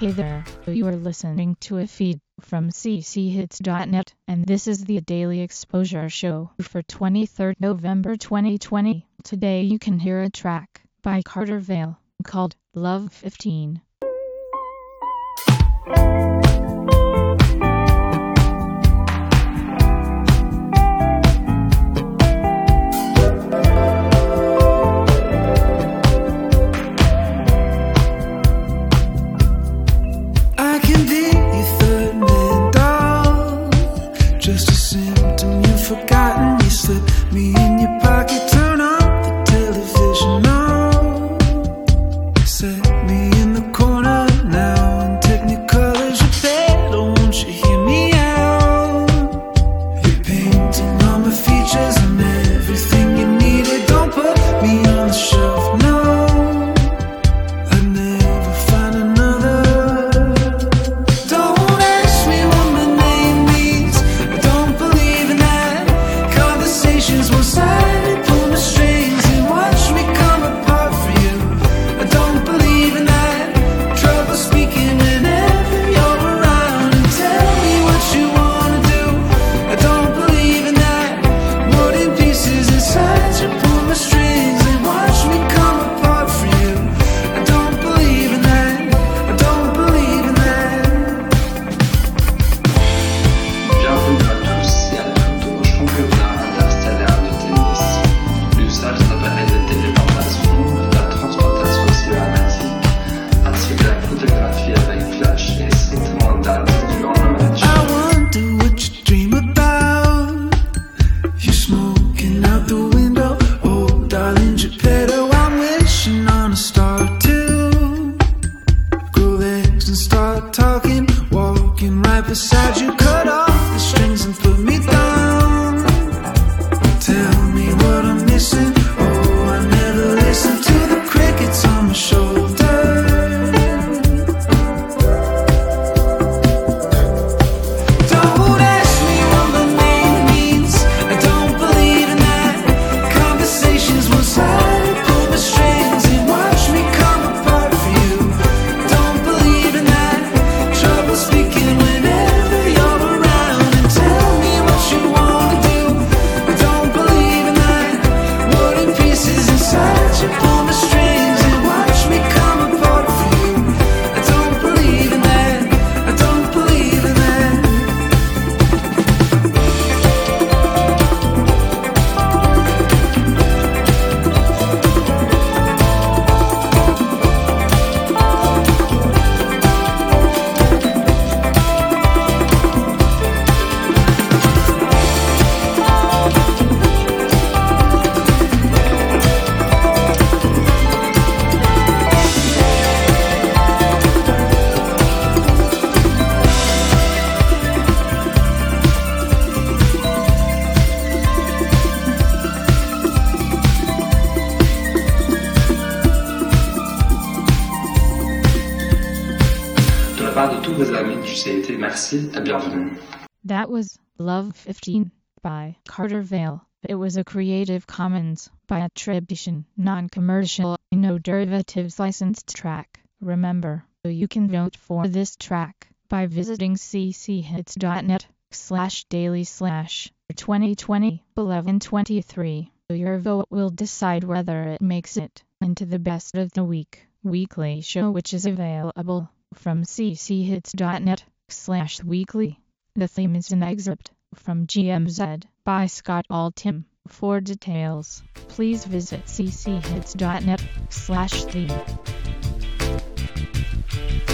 Hey there, you are listening to a feed from cchits.net, and this is the Daily Exposure Show for 23rd November 2020. Today you can hear a track by Carter Vale called Love 15. Beside you, cut off the strings and put me down. Tell me what I'm missing. Oh, I never listen to the crickets on my shoulder. Don't ask me what my name means. I don't believe in that. Conversations one sided, pull my strings and watch me come apart for you. Don't believe in that. Trouble speaking when de tous vos amis du CIT, merci et bienvenue. That was Love 15 by Carter Vale. It was a Creative Commons by attribution, non-commercial, no derivatives licensed track. Remember, you can vote for this track by visiting cchits.net/daily/2020-1123. Your vote will decide whether it makes it into the Best of the Week weekly show, which is available from cchits.net/weekly. The theme is an excerpt from GMZ by Scott Altham. For details, please visit cchits.net/theme.